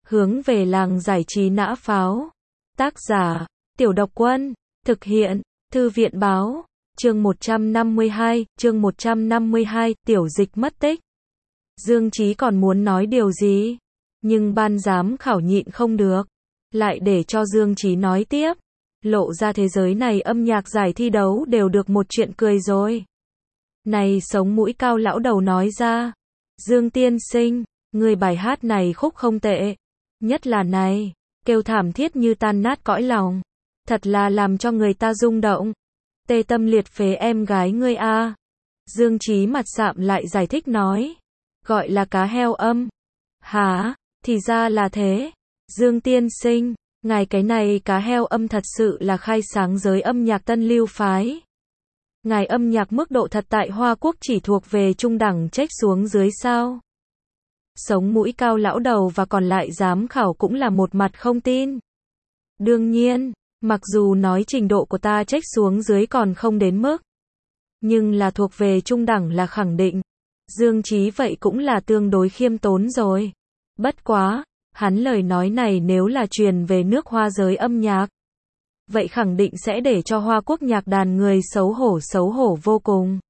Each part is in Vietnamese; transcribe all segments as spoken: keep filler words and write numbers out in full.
Hướng về làng giải trí nã pháo. Tác giả, Tiểu Độc Quân. Thực hiện, Thư viện báo. Chương một trăm năm mươi hai, chương một trăm năm mươi hai, tiểu dịch mất tích. Dương Chí còn muốn nói điều gì, nhưng ban giám khảo nhịn không được, lại để cho Dương Chí nói tiếp. Lộ ra thế giới này âm nhạc giải thi đấu đều được một chuyện cười rồi. Này sống mũi cao lão đầu nói ra. Dương tiên sinh, người bài hát này khúc không tệ. Nhất là này, kêu thảm thiết như tan nát cõi lòng. Thật là làm cho người ta rung động. Tê tâm liệt phế em gái ngươi a. Dương Chí mặt sạm lại giải thích nói. Gọi là cá heo âm. Hả, thì ra là thế. Dương tiên sinh, ngài cái này cá heo âm thật sự là khai sáng giới âm nhạc tân lưu phái. Ngài âm nhạc mức độ thật tại Hoa Quốc chỉ thuộc về trung đẳng trách xuống dưới sao? Sống mũi cao lão đầu và còn lại giám khảo cũng là một mặt không tin. Đương nhiên, mặc dù nói trình độ của ta trách xuống dưới còn không đến mức, nhưng là thuộc về trung đẳng là khẳng định. Dương Chí vậy cũng là tương đối khiêm tốn rồi. Bất quá, hắn lời nói này nếu là truyền về nước Hoa giới âm nhạc, vậy khẳng định sẽ để cho Hoa Quốc nhạc đàn người xấu hổ xấu hổ vô cùng.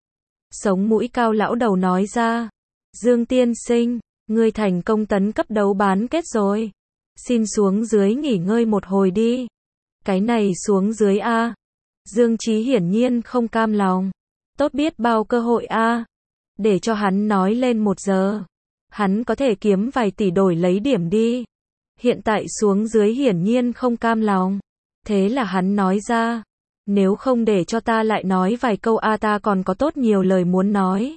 Sống mũi cao lão đầu nói ra. Dương tiên sinh, ngươi thành công tấn cấp đấu bán kết rồi. Xin xuống dưới nghỉ ngơi một hồi đi. Cái này xuống dưới a. Dương Chí hiển nhiên không cam lòng. Tốt biết bao cơ hội a. Để cho hắn nói lên một giờ. Hắn có thể kiếm vài tỷ đổi lấy điểm đi. Hiện tại xuống dưới hiển nhiên không cam lòng. Thế là hắn nói ra. Nếu không để cho ta lại nói vài câu a, ta còn có tốt nhiều lời muốn nói.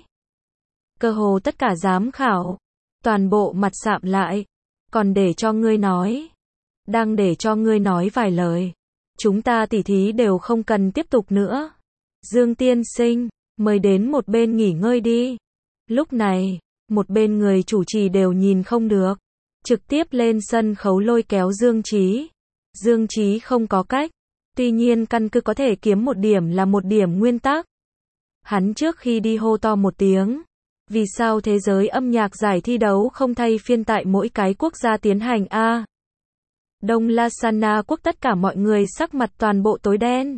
Cơ hồ tất cả giám khảo, toàn bộ mặt sạm lại. Còn để cho ngươi nói. Đang để cho ngươi nói vài lời. Chúng ta tỉ thí đều không cần tiếp tục nữa. Dương tiên sinh, mời đến một bên nghỉ ngơi đi. Lúc này, một bên người chủ trì đều nhìn không được. Trực tiếp lên sân khấu lôi kéo Dương Chí. Dương Chí không có cách. Tuy nhiên căn cứ có thể kiếm một điểm là một điểm nguyên tắc. Hắn trước khi đi hô to một tiếng. Vì sao thế giới âm nhạc giải thi đấu không thay phiên tại mỗi cái quốc gia tiến hành a? Đông Lasana quốc tất cả mọi người sắc mặt toàn bộ tối đen.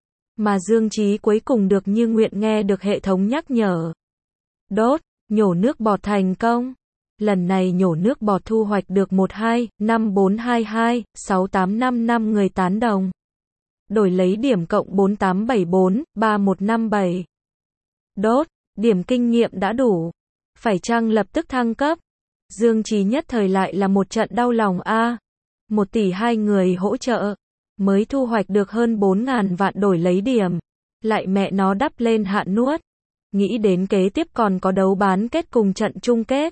Mà Dương Chí cuối cùng được như nguyện nghe được hệ thống nhắc nhở. Đốt, nhổ nước bọt thành công. Lần này nhổ nước bọt thu hoạch được một hai, năm bốn hai hai, sáu tám năm năm người tán đồng. Đổi lấy điểm cộng bốn tám bảy bốn, ba một năm bảy. Đốt, điểm kinh nghiệm đã đủ. Phải chăng lập tức thăng cấp? Dương Chí nhất thời lại là một trận đau lòng a. Một tỷ hai người hỗ trợ, mới thu hoạch được hơn bốn ngàn vạn đổi lấy điểm. Lại mẹ nó đắp lên hạn nuốt. Nghĩ đến kế tiếp còn có đấu bán kết cùng trận chung kết.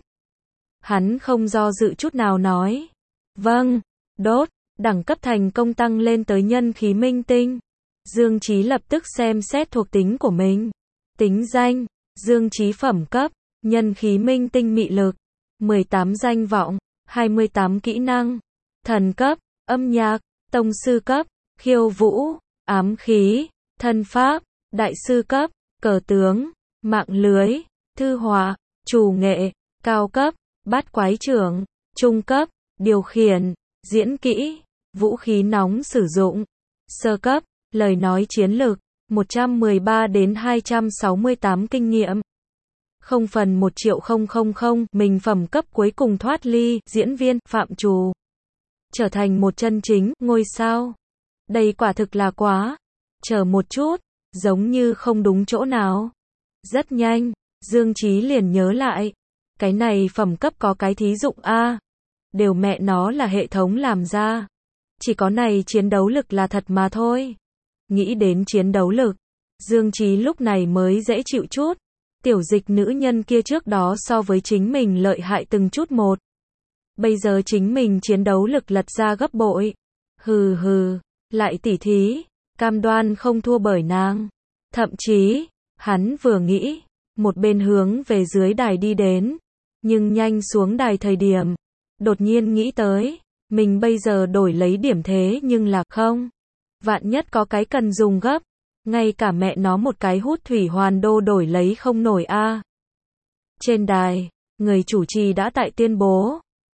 Hắn không do dự chút nào nói. Vâng, đốt, đẳng cấp thành công tăng lên tới nhân khí minh tinh. Dương Chí lập tức xem xét thuộc tính của mình. Tính danh, Dương Chí phẩm cấp, nhân khí minh tinh mị lực, mười tám danh vọng, hai mươi tám kỹ năng, thần cấp, âm nhạc, tông sư cấp, khiêu vũ, ám khí, thân pháp, đại sư cấp, cờ tướng, mạng lưới, thư họa, chủ nghệ, cao cấp, bát quái trưởng, trung cấp, điều khiển, diễn kỹ, vũ khí nóng sử dụng, sơ cấp, lời nói chiến lược, một trăm mười ba đến hai trăm sáu mươi tám kinh nghiệm. Không phần một triệu không không không, mình phẩm cấp cuối cùng thoát ly, diễn viên, phạm trù. Trở thành một chân chính, ngôi sao. Đây quả thực là quá. Chờ một chút, giống như không đúng chỗ nào. Rất nhanh, Dương Chí liền nhớ lại. Cái này phẩm cấp có cái thí dụng a. Đều mẹ nó là hệ thống làm ra. Chỉ có này chiến đấu lực là thật mà thôi. Nghĩ đến chiến đấu lực, Dương Chí lúc này mới dễ chịu chút. Tiểu dịch nữ nhân kia trước đó so với chính mình lợi hại từng chút một. Bây giờ chính mình chiến đấu lực lật ra gấp bội. Hừ hừ, lại tỉ thí, cam đoan không thua bởi nàng. Thậm chí, hắn vừa nghĩ, một bên hướng về dưới đài đi đến. Nhưng nhanh xuống đài thời điểm, đột nhiên nghĩ tới, mình bây giờ đổi lấy điểm thế nhưng là không. Vạn nhất có cái cần dùng gấp, ngay cả mẹ nó một cái hút thủy hoàn đô đổi lấy không nổi a. Trên đài, người chủ trì đã tại tuyên bố,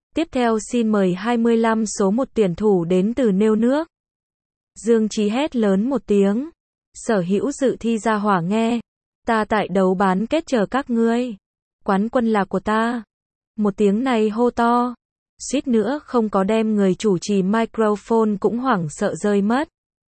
Tiếp theo xin mời hai mươi lăm số một tuyển thủ đến từ nêu nước. Dương Chí hét lớn một tiếng. Sở hữu dự thi gia hỏa nghe. Ta tại đấu bán kết chờ các ngươi. Quán quân là của ta. Một tiếng này hô to. Suýt nữa không có đem người chủ trì microphone cũng hoảng sợ rơi mất.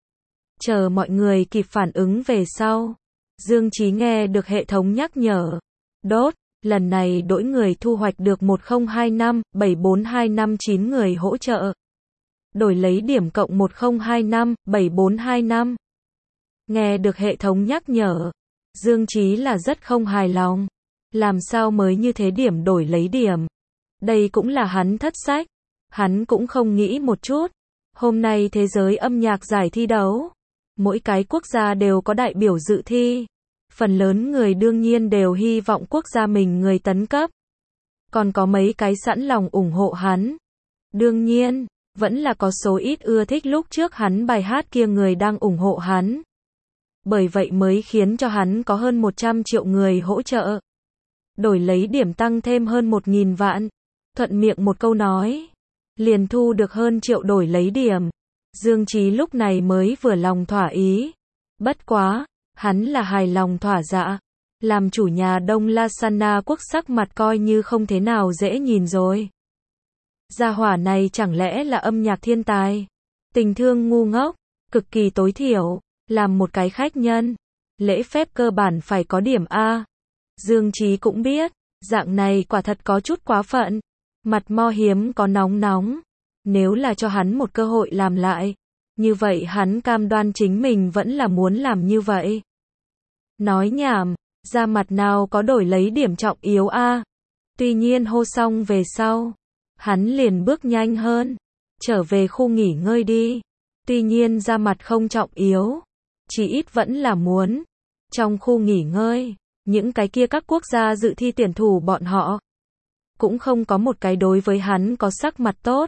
Chờ mọi người kịp phản ứng về sau. Dương Chí nghe được hệ thống nhắc nhở. Đốt, lần này đổi người thu hoạch được một không hai năm bảy bốn hai năm chín người hỗ trợ. Đổi lấy điểm cộng một không hai năm bảy bốn hai năm. Nghe được hệ thống nhắc nhở. Dương Chí là rất không hài lòng. Làm sao mới như thế điểm đổi lấy điểm. Đây cũng là hắn thất sách. Hắn cũng không nghĩ một chút. Hôm nay thế giới âm nhạc giải thi đấu. Mỗi cái quốc gia đều có đại biểu dự thi. Phần lớn người đương nhiên đều hy vọng quốc gia mình người tấn cấp. Còn có mấy cái sẵn lòng ủng hộ hắn. Đương nhiên, vẫn là có số ít ưa thích lúc trước hắn bài hát kia người đang ủng hộ hắn. Bởi vậy mới khiến cho hắn có hơn một trăm triệu người hỗ trợ. Đổi lấy điểm tăng thêm hơn một nghìn vạn. Thuận miệng một câu nói. Liền thu được hơn triệu đổi lấy điểm. Dương Chí lúc này mới vừa lòng thỏa ý. Bất quá, hắn là hài lòng thỏa dạ. Làm chủ nhà Đông Lasana quốc sắc mặt coi như không thế nào dễ nhìn rồi. Gia hỏa này chẳng lẽ là âm nhạc thiên tài. Tình thương ngu ngốc, cực kỳ tối thiểu. Làm một cái khách nhân. Lễ phép cơ bản phải có điểm A. Dương Chí cũng biết, dạng này quả thật có chút quá phận. Mặt mo hiếm có nóng nóng. Nếu là cho hắn một cơ hội làm lại. Như vậy hắn cam đoan chính mình vẫn là muốn làm như vậy. Nói nhảm, ra mặt nào có đổi lấy điểm trọng yếu a. Tuy nhiên hô xong về sau. Hắn liền bước nhanh hơn. Trở về khu nghỉ ngơi đi. Tuy nhiên ra mặt không trọng yếu. Chỉ ít vẫn là muốn. Trong khu nghỉ ngơi. Những cái kia các quốc gia dự thi tuyển thủ bọn họ. Cũng không có một cái đối với hắn có sắc mặt tốt.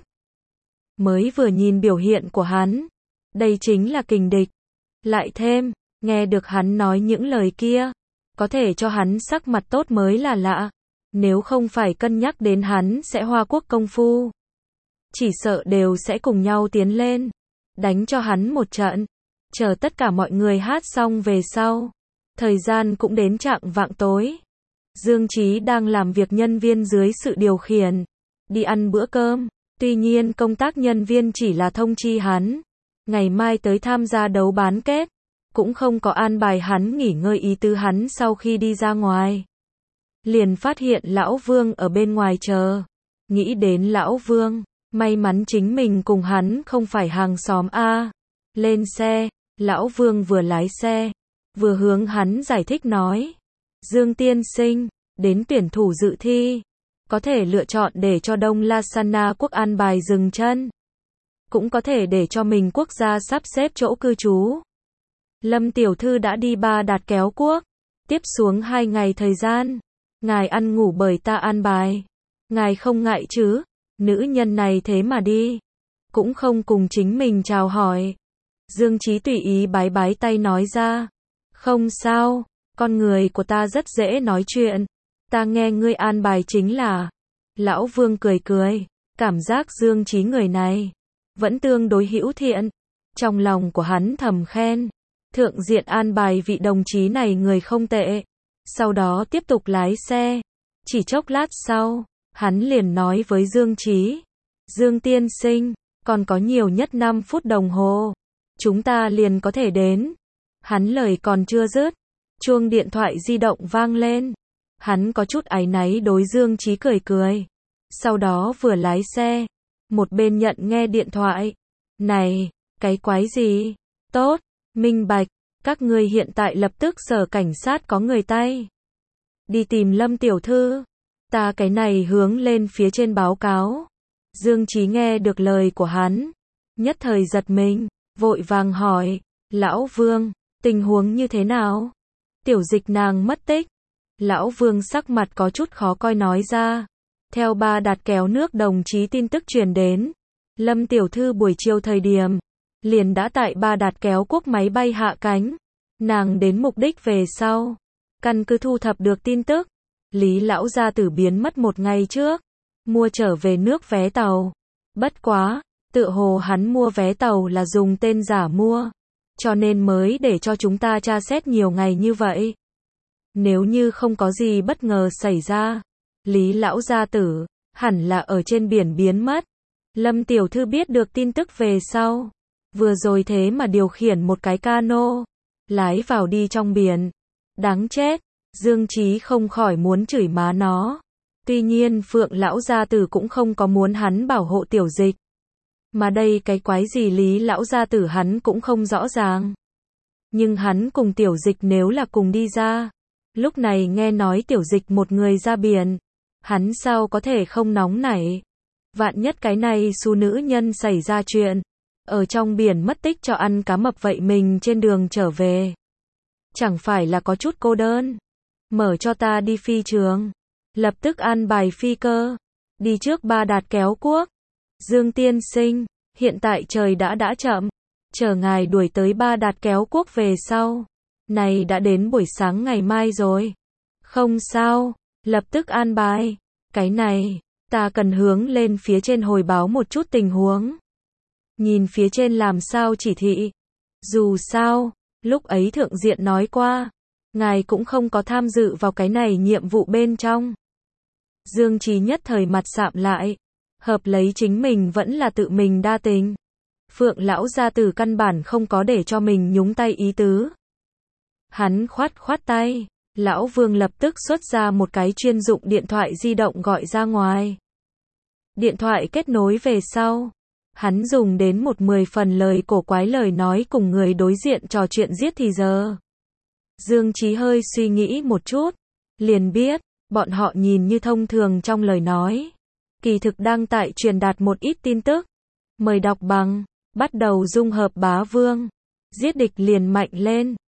Mới vừa nhìn biểu hiện của hắn. Đây chính là kình địch. Lại thêm, nghe được hắn nói những lời kia. Có thể cho hắn sắc mặt tốt mới là lạ. Nếu không phải cân nhắc đến hắn sẽ hoa quốc công phu. Chỉ sợ đều sẽ cùng nhau tiến lên. Đánh cho hắn một trận. Chờ tất cả mọi người hát xong về sau. Thời gian cũng đến chạng vạng tối. Dương Chí đang làm việc nhân viên dưới sự điều khiển. Đi ăn bữa cơm. Tuy nhiên công tác nhân viên chỉ là thông chi hắn. Ngày mai tới tham gia đấu bán kết. Cũng không có an bài hắn nghỉ ngơi ý tứ hắn sau khi đi ra ngoài. Liền phát hiện Lão Vương ở bên ngoài chờ. Nghĩ đến Lão Vương. May mắn chính mình cùng hắn không phải hàng xóm A. Lên xe. Lão Vương vừa lái xe. Vừa hướng hắn giải thích nói. Dương tiên sinh. Đến tuyển thủ dự thi. Có thể lựa chọn để cho Đông Lasana quốc an bài dừng chân. Cũng có thể để cho mình quốc gia sắp xếp chỗ cư trú. Lâm tiểu thư đã đi Ba Đạt kéo quốc. Tiếp xuống hai ngày thời gian. Ngài ăn ngủ bởi ta an bài. Ngài không ngại chứ. Nữ nhân này thế mà đi. Cũng không cùng chính mình chào hỏi. Dương Chí tùy ý bái bái tay nói ra. Không sao. Con người của ta rất dễ nói chuyện. Ta nghe ngươi an bài chính là. Lão Vương cười cười. Cảm giác Dương Chí người này. Vẫn tương đối hữu thiện. Trong lòng của hắn thầm khen. Thượng diện an bài vị đồng chí này người không tệ. Sau đó tiếp tục lái xe. Chỉ chốc lát sau. Hắn liền nói với Dương Chí. Dương tiên sinh. Còn có nhiều nhất năm phút đồng hồ. Chúng ta liền có thể đến. Hắn lời còn chưa dứt. Chuông điện thoại di động vang lên. Hắn có chút áy náy đối Dương Chí cười cười. Sau đó vừa lái xe. Một bên nhận nghe điện thoại. Này, cái quái gì? Tốt, minh bạch. Các ngươi hiện tại lập tức sở cảnh sát có người tay. Đi tìm Lâm tiểu thư. Ta cái này hướng lên phía trên báo cáo. Dương Chí nghe được lời của hắn. Nhất thời giật mình. Vội vàng hỏi. Lão Vương, tình huống như thế nào? Tiểu dịch nàng mất tích. Lão Vương sắc mặt có chút khó coi nói ra. Theo Ba Đạt kéo nước đồng chí tin tức truyền đến. Lâm tiểu thư buổi chiều thời điểm. Liền đã tại Ba Đạt kéo quốc máy bay hạ cánh. Nàng đến mục đích về sau. Căn cứ thu thập được tin tức. Lý lão gia tử biến mất một ngày trước. mua trở về nước vé tàu. Bất quá, tựa hồ hắn mua vé tàu là dùng tên giả mua, cho nên mới để cho chúng ta tra xét nhiều ngày như vậy. Nếu như không có gì bất ngờ xảy ra, Lý lão gia tử hẳn là ở trên biển biến mất. Lâm tiểu thư biết được tin tức về sau, vừa rồi thế mà điều khiển một cái cano, lái vào đi trong biển. Đáng chết, Dương Chí không khỏi muốn chửi má nó. Tuy nhiên Phượng lão gia tử cũng không có muốn hắn bảo hộ Tiểu Dịch. Mà đây cái quái gì Lý lão gia tử hắn cũng không rõ ràng. Nhưng hắn cùng Tiểu Dịch nếu là cùng đi ra, lúc này nghe nói Tiểu Dịch một người ra biển, hắn sao có thể không nóng nảy. Vạn nhất cái này xu nữ nhân xảy ra chuyện, ở trong biển mất tích cho ăn cá mập vậy mình trên đường trở về, chẳng phải là có chút cô đơn. Mở cho ta đi phi trường, lập tức an bài phi cơ, đi trước Ba Đạt kéo cuốc. Dương tiên sinh, hiện tại trời đã đã chậm, chờ ngài đuổi tới Ba Đạt kéo cuốc về sau. Này đã đến buổi sáng ngày mai rồi. Không sao, lập tức an bài. Cái này, ta cần hướng lên phía trên hồi báo một chút tình huống. Nhìn phía trên làm sao chỉ thị. Dù sao, lúc ấy thượng diện nói qua, ngài cũng không có tham dự vào cái này nhiệm vụ bên trong. Dương Chí nhất thời mặt sạm lại, hợp lấy chính mình vẫn là tự mình đa tình. Phượng lão gia tử căn bản không có để cho mình nhúng tay ý tứ. Hắn khoát khoát tay, lão Vương lập tức xuất ra một cái chuyên dụng điện thoại di động gọi ra ngoài. Điện thoại kết nối về sau, hắn dùng đến một mười phần lời cổ quái lời nói cùng người đối diện trò chuyện giết thì giờ. Dương Chí hơi suy nghĩ một chút, liền biết, bọn họ nhìn như thông thường trong lời nói, kỳ thực đang tại truyền đạt một ít tin tức. Mời đọc bằng, bắt đầu dung hợp bá vương, giết địch liền mạnh lên.